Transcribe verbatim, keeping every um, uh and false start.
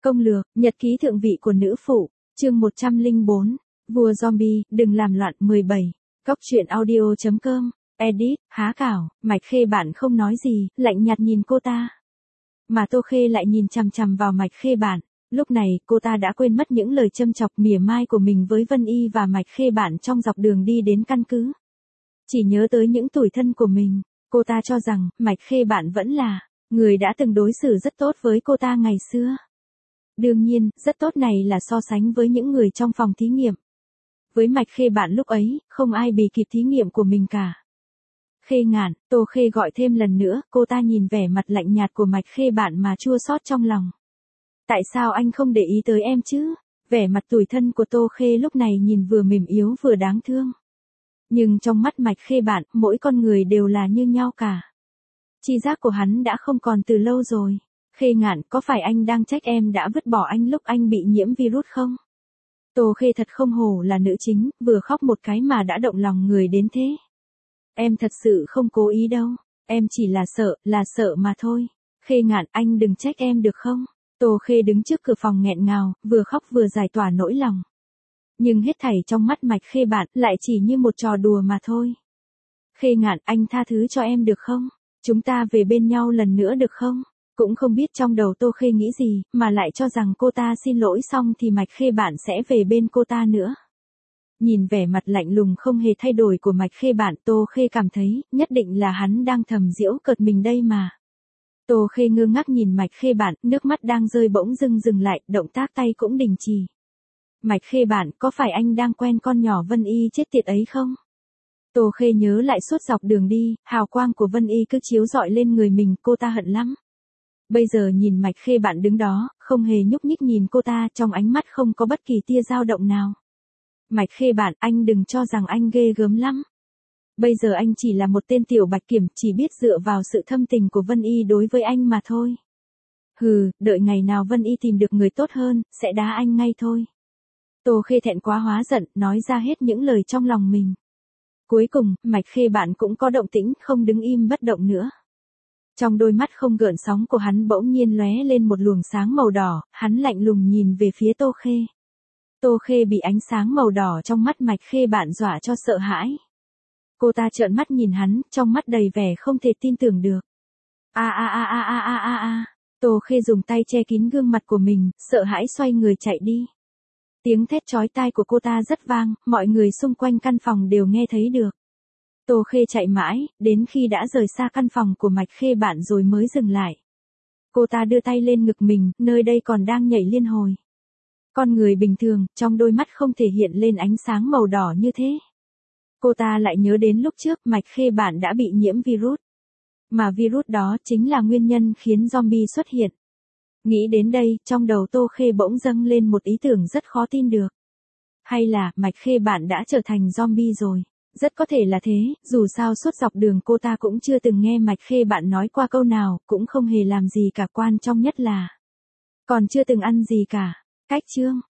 Công lược, nhật ký thượng vị của nữ phụ, chương một trăm lẻ bốn, vua zombie, đừng làm loạn mười bảy, cóc truyện audio chấm com, edit, há cảo, Mạch Khê Bản không nói gì, lạnh nhạt nhìn cô ta. Mà Tô Khê lại nhìn chằm chằm vào Mạch Khê Bản, lúc này cô ta đã quên mất những lời châm chọc mỉa mai của mình với Vân Y và Mạch Khê Bản trong dọc đường đi đến căn cứ. Chỉ nhớ tới những tủi thân của mình, cô ta cho rằng Mạch Khê Bản vẫn là người đã từng đối xử rất tốt với cô ta ngày xưa. Đương nhiên, rất tốt này là so sánh với những người trong phòng thí nghiệm. Với Mạch Khê Bản lúc ấy, không ai bì kịp thí nghiệm của mình cả. Khê Ngạn, Tô Khê gọi thêm lần nữa, cô ta nhìn vẻ mặt lạnh nhạt của Mạch Khê Bản mà chua xót trong lòng. Tại sao anh không để ý tới em chứ? Vẻ mặt tủi thân của Tô Khê lúc này nhìn vừa mềm yếu vừa đáng thương. Nhưng trong mắt Mạch Khê Bản, mỗi con người đều là như nhau cả. Tri giác của hắn đã không còn từ lâu rồi. Khê Ngạn, có phải anh đang trách em đã vứt bỏ anh lúc anh bị nhiễm virus không? Tô Khê thật không hổ là nữ chính, vừa khóc một cái mà đã động lòng người đến thế. Em thật sự không cố ý đâu, em chỉ là sợ, là sợ mà thôi. Khê Ngạn, anh đừng trách em được không? Tô Khê đứng trước cửa phòng nghẹn ngào, vừa khóc vừa giải tỏa nỗi lòng. Nhưng hết thảy trong mắt Mạch Khê Bản lại chỉ như một trò đùa mà thôi. Khê Ngạn, anh tha thứ cho em được không? Chúng ta về bên nhau lần nữa được không? Cũng không biết trong đầu Tô Khê nghĩ gì, mà lại cho rằng cô ta xin lỗi xong thì Mạch Khê Bản sẽ về bên cô ta nữa. Nhìn vẻ mặt lạnh lùng không hề thay đổi của Mạch Khê Bản, Tô Khê cảm thấy, nhất định là hắn đang thầm giễu cợt mình đây mà. Tô Khê ngơ ngác nhìn Mạch Khê Bản, nước mắt đang rơi bỗng dưng dừng lại, động tác tay cũng đình chỉ. Mạch Khê Bản, có phải anh đang quen con nhỏ Vân Y chết tiệt ấy không? Tô Khê nhớ lại suốt dọc đường đi, hào quang của Vân Y cứ chiếu rọi lên người mình, cô ta hận lắm. Bây giờ nhìn Mạch Khê Bản đứng đó, không hề nhúc nhích nhìn cô ta, trong ánh mắt không có bất kỳ tia dao động nào. Mạch Khê Bản, anh đừng cho rằng anh ghê gớm lắm. Bây giờ anh chỉ là một tên tiểu bạch kiểm, chỉ biết dựa vào sự thâm tình của Vân Y đối với anh mà thôi. Hừ, đợi ngày nào Vân Y tìm được người tốt hơn, sẽ đá anh ngay thôi. Tô Khê thẹn quá hóa giận, nói ra hết những lời trong lòng mình. Cuối cùng, Mạch Khê Bản cũng có động tĩnh, không đứng im bất động nữa. Trong đôi mắt không gợn sóng của hắn bỗng nhiên lóe lên một luồng sáng màu đỏ, hắn lạnh lùng nhìn về phía Tô Khê. Tô Khê bị ánh sáng màu đỏ trong mắt Mạch Khê Bản dọa cho sợ hãi. Cô ta trợn mắt nhìn hắn, trong mắt đầy vẻ không thể tin tưởng được. A a a a a a a a. Tô Khê dùng tay che kín gương mặt của mình, sợ hãi xoay người chạy đi. Tiếng thét chói tai của cô ta rất vang, mọi người xung quanh căn phòng đều nghe thấy được. Tô Khê chạy mãi, đến khi đã rời xa căn phòng của Mạch Khê Bản rồi mới dừng lại. Cô ta đưa tay lên ngực mình, nơi đây còn đang nhảy liên hồi. Con người bình thường, trong đôi mắt không thể hiện lên ánh sáng màu đỏ như thế. Cô ta lại nhớ đến lúc trước Mạch Khê Bản đã bị nhiễm virus. Mà virus đó chính là nguyên nhân khiến zombie xuất hiện. Nghĩ đến đây, trong đầu Tô Khê bỗng dâng lên một ý tưởng rất khó tin được. Hay là, Mạch Khê Bản đã trở thành zombie rồi? Rất có thể là thế, dù sao suốt dọc đường cô ta cũng chưa từng nghe Mạch Khê Bản nói qua câu nào, cũng không hề làm gì cả, quan trọng nhất là còn chưa từng ăn gì cả. Cách chương